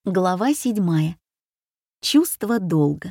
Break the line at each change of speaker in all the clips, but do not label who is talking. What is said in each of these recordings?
Глава 7. Чувство долга.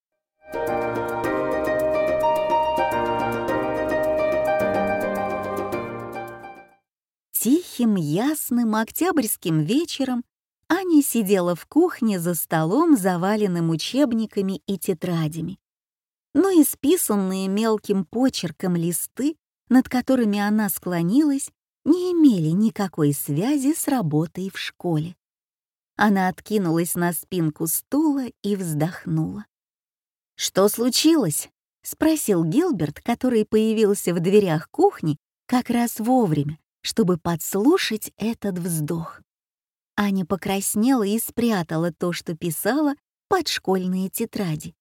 Тихим, ясным октябрьским вечером Аня сидела в кухне за столом, заваленным учебниками и тетрадями. Но исписанные мелким почерком листы, над которыми она склонилась, не имели никакой связи с работой в школе. Она откинулась на спинку стула и вздохнула. «Что случилось?» — спросил Гилберт, который появился в дверях кухни как раз вовремя, чтобы подслушать этот вздох. Аня покраснела и спрятала то, что писала, под школьные тетради.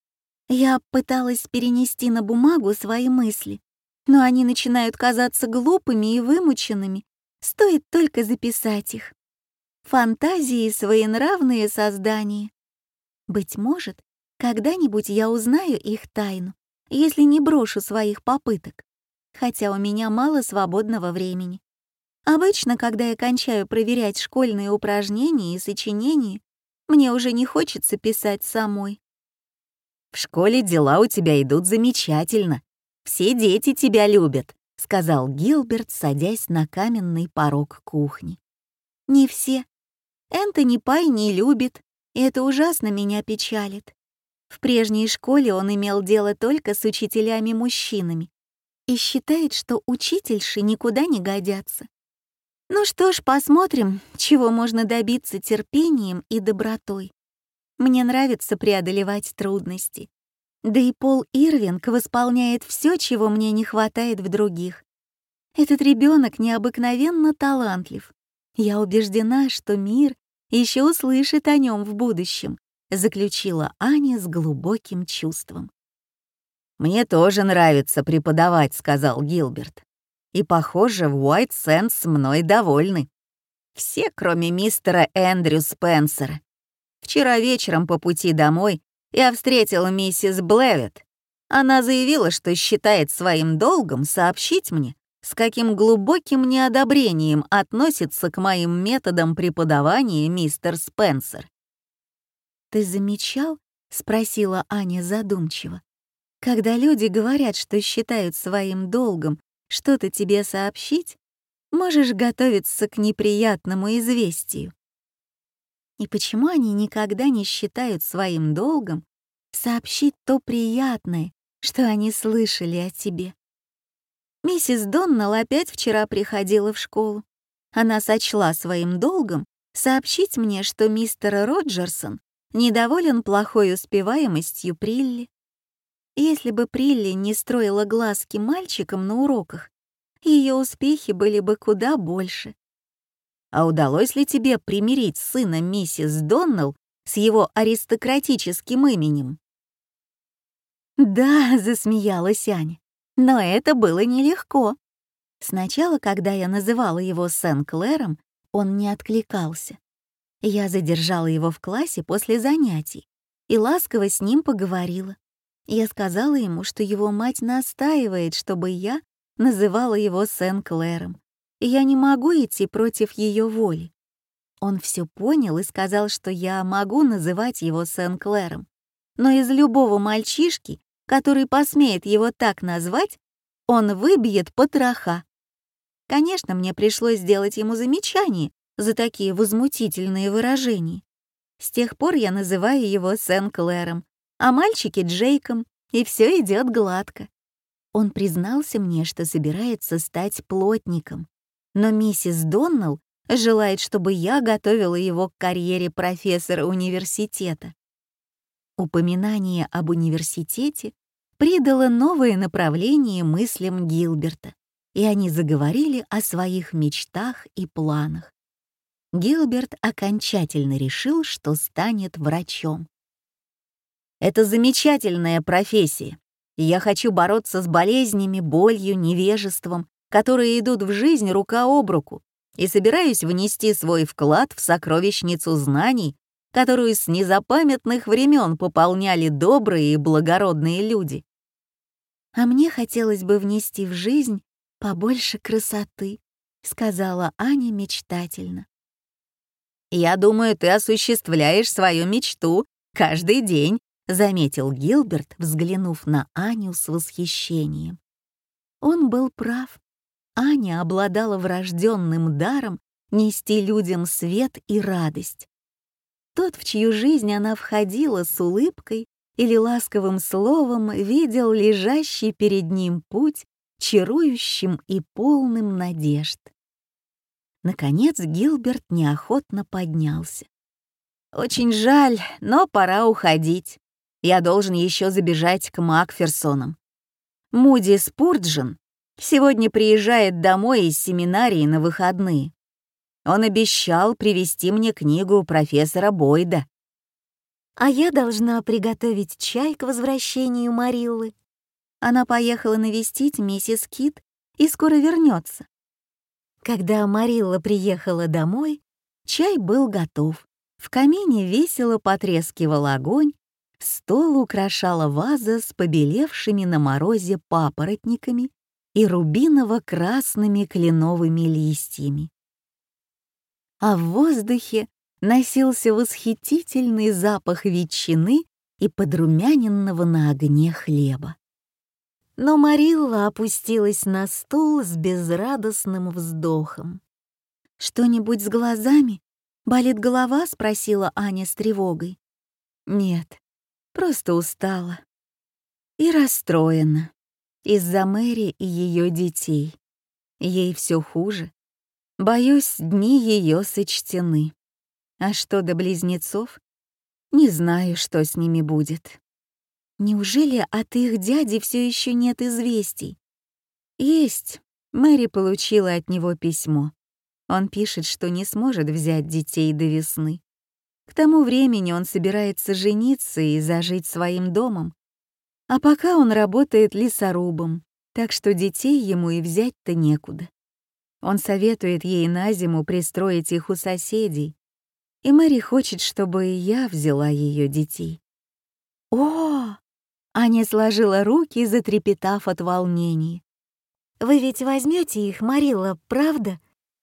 «Я пыталась перенести на бумагу свои мысли, но они начинают казаться глупыми и вымученными, стоит только записать их. Фантазии — своенравные создания. Быть может, когда-нибудь я узнаю их тайну, если не брошу своих попыток, хотя у меня мало свободного времени. Обычно, когда я кончаю проверять школьные упражнения и сочинения, мне уже не хочется писать самой». «В школе дела у тебя идут замечательно. Все дети тебя любят», — сказал Гилберт, садясь на каменный порог кухни. «Не все. Энтони Пай не любит, и это ужасно меня печалит. В прежней школе он имел дело только с учителями-мужчинами и считает, что учительши никуда не годятся. Ну что ж, посмотрим, чего можно добиться терпением и добротой. Мне нравится преодолевать трудности. Да и Пол Ирвинг восполняет все, чего мне не хватает в других. Этот ребенок необыкновенно талантлив. Я убеждена, что мир еще услышит о нем в будущем», — заключила Аня с глубоким чувством. «Мне тоже нравится преподавать», — сказал Гилберт. «И, похоже, в Уайт Сэндс мной довольны. Все, кроме мистера Эндрю Спенсера. Вчера вечером по пути домой я встретила миссис Блэвет. Она заявила, что считает своим долгом сообщить мне, с каким глубоким неодобрением относится к моим методам преподавания мистер Спенсер». «Ты замечал?» — спросила Аня задумчиво. «Когда люди говорят, что считают своим долгом что-то тебе сообщить, можешь готовиться к неприятному известию. И почему они никогда не считают своим долгом сообщить то приятное, что они слышали о тебе?» Миссис Доннелл опять вчера приходила в школу. Она сочла своим долгом сообщить мне, что мистер Роджерсон недоволен плохой успеваемостью Прилли. Если бы Прилли не строила глазки мальчикам на уроках, ее успехи были бы куда больше. «А удалось ли тебе примирить сына миссис Доннелл с его аристократическим именем?» «Да», — засмеялась Аня, — «но это было нелегко. Сначала, когда я называла его Сен-Клэром, он не откликался. Я задержала его в классе после занятий и ласково с ним поговорила. Я сказала ему, что его мать настаивает, чтобы я называла его Сен-Клэром, и я не могу идти против ее воли. Он все понял и сказал, что я могу называть его Сен-Клэром, но из любого мальчишки, который посмеет его так назвать, он выбьет потроха. Конечно, мне пришлось сделать ему замечание за такие возмутительные выражения. С тех пор я называю его Сен-Клэром, а мальчики — Джейком, и все идет гладко. Он признался мне, что собирается стать плотником, но миссис Доннелл желает, чтобы я готовила его к карьере профессора университета. Упоминание об университете придало новое направление мыслям Гилберта, и они заговорили о своих мечтах и планах. Гилберт окончательно решил, что станет врачом. «Это замечательная профессия, и я хочу бороться с болезнями, болью, невежеством, которые идут в жизнь рука об руку, и собираюсь внести свой вклад в сокровищницу знаний, которую с незапамятных времен пополняли добрые и благородные люди. А мне хотелось бы внести в жизнь побольше красоты», — сказала Аня мечтательно. «Я думаю, ты осуществляешь свою мечту каждый день», — заметил Гилберт, взглянув на Аню с восхищением. Он был прав. Аня обладала врожденным даром нести людям свет и радость. Тот, в чью жизнь она входила с улыбкой или ласковым словом, видел лежащий перед ним путь чарующим и полным надежд. Наконец Гилберт неохотно поднялся. «Очень жаль, но пора уходить. Я должен еще забежать к Макферсонам. Муди Спурджен сегодня приезжает домой из семинарии на выходные. Он обещал привезти мне книгу профессора Бойда. А я должна приготовить чай к возвращению Мариллы. Она поехала навестить миссис Кит и скоро вернется. Когда Марилла приехала домой, чай был готов. В камине весело потрескивал огонь, стол украшала ваза с побелевшими на морозе папоротниками и рубиново-красными кленовыми листьями. А в воздухе носился восхитительный запах ветчины и подрумяненного на огне хлеба. Но Марилла опустилась на стул с безрадостным вздохом. «Что-нибудь с глазами? Болит голова?» — спросила Аня с тревогой. «Нет, просто устала. И расстроена. Из-за Мэри и ее детей. Ей все хуже. Боюсь, дни ее сочтены. А что до близнецов? Не знаю, что с ними будет. Неужели от их дяди все еще нет известий? Есть. Мэри получила от него письмо. Он пишет, что не сможет взять детей до весны. К тому времени он собирается жениться и зажить своим домом. А пока он работает лесорубом, так что детей ему и взять-то некуда. Он советует ей на зиму пристроить их у соседей. И Мэри хочет, чтобы и я взяла ее детей. «О!» — Аня сложила руки, затрепетав от волнения. «Вы ведь возьмете их, Марилла, правда?»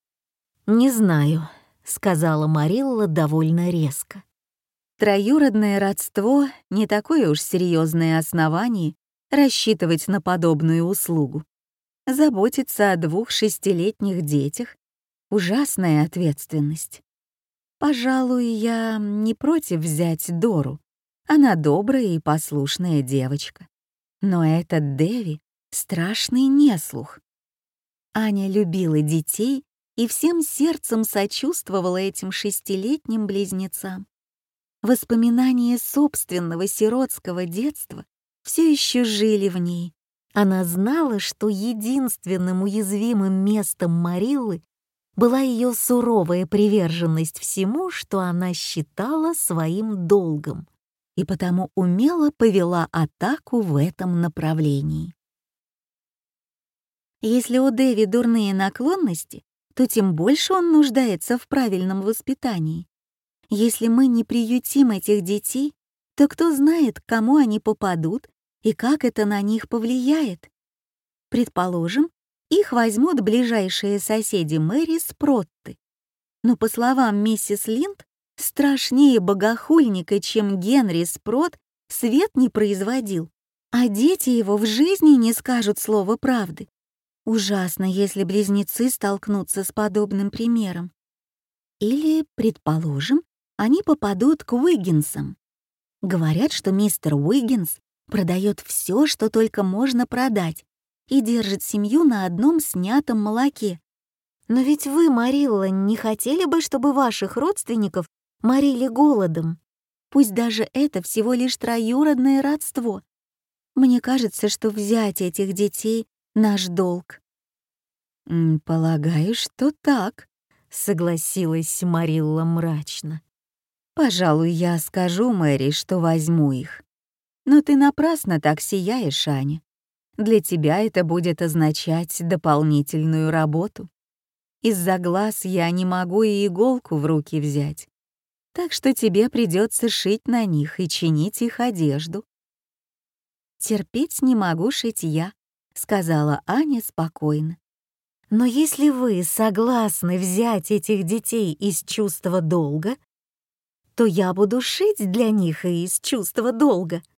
«Не знаю», — сказала Марилла довольно резко. Троюродное родство — не такое уж серьезное основание рассчитывать на подобную услугу. Заботиться о 2 6-летних детях — ужасная ответственность. Пожалуй, я не против взять Дору. Она добрая и послушная девочка. Но этот Дэви — страшный неслух. Аня любила детей и всем сердцем сочувствовала этим 6-летним близнецам. Воспоминания собственного сиротского детства все еще жили в ней. Она знала, что единственным уязвимым местом Мариллы была ее суровая приверженность всему, что она считала своим долгом, и потому умело повела атаку в этом направлении. Если у Дэви дурные наклонности, то тем больше он нуждается в правильном воспитании. Если мы не приютим этих детей, то кто знает, к кому они попадут и как это на них повлияет. Предположим, их возьмут ближайшие соседи Мэри Спротты. Но, по словам миссис Линд, страшнее богохульника, чем Генри Спрот, свет не производил, а дети его в жизни не скажут слова правды. Ужасно, если близнецы столкнутся с подобным примером. Или, предположим, они попадут к Уиггинсам. Говорят, что мистер Уиггинс продает все, что только можно продать, и держит семью на одном снятом молоке. Но ведь вы, Марилла, не хотели бы, чтобы ваших родственников морили голодом? Пусть даже это всего лишь троюродное родство. Мне кажется, что взять этих детей — наш долг. «Полагаю, что так», — согласилась Марилла мрачно. «Пожалуй, я скажу Мэри, что возьму их. Но ты напрасно так сияешь, Аня. Для тебя это будет означать дополнительную работу. Из-за глаз я не могу и иголку в руки взять, так что тебе придется шить на них и чинить их одежду». «Терпеть не могу шить я», — сказала Аня спокойно. Но если вы согласны взять этих детей из чувства долга, то я буду шить для них и из чувства долга.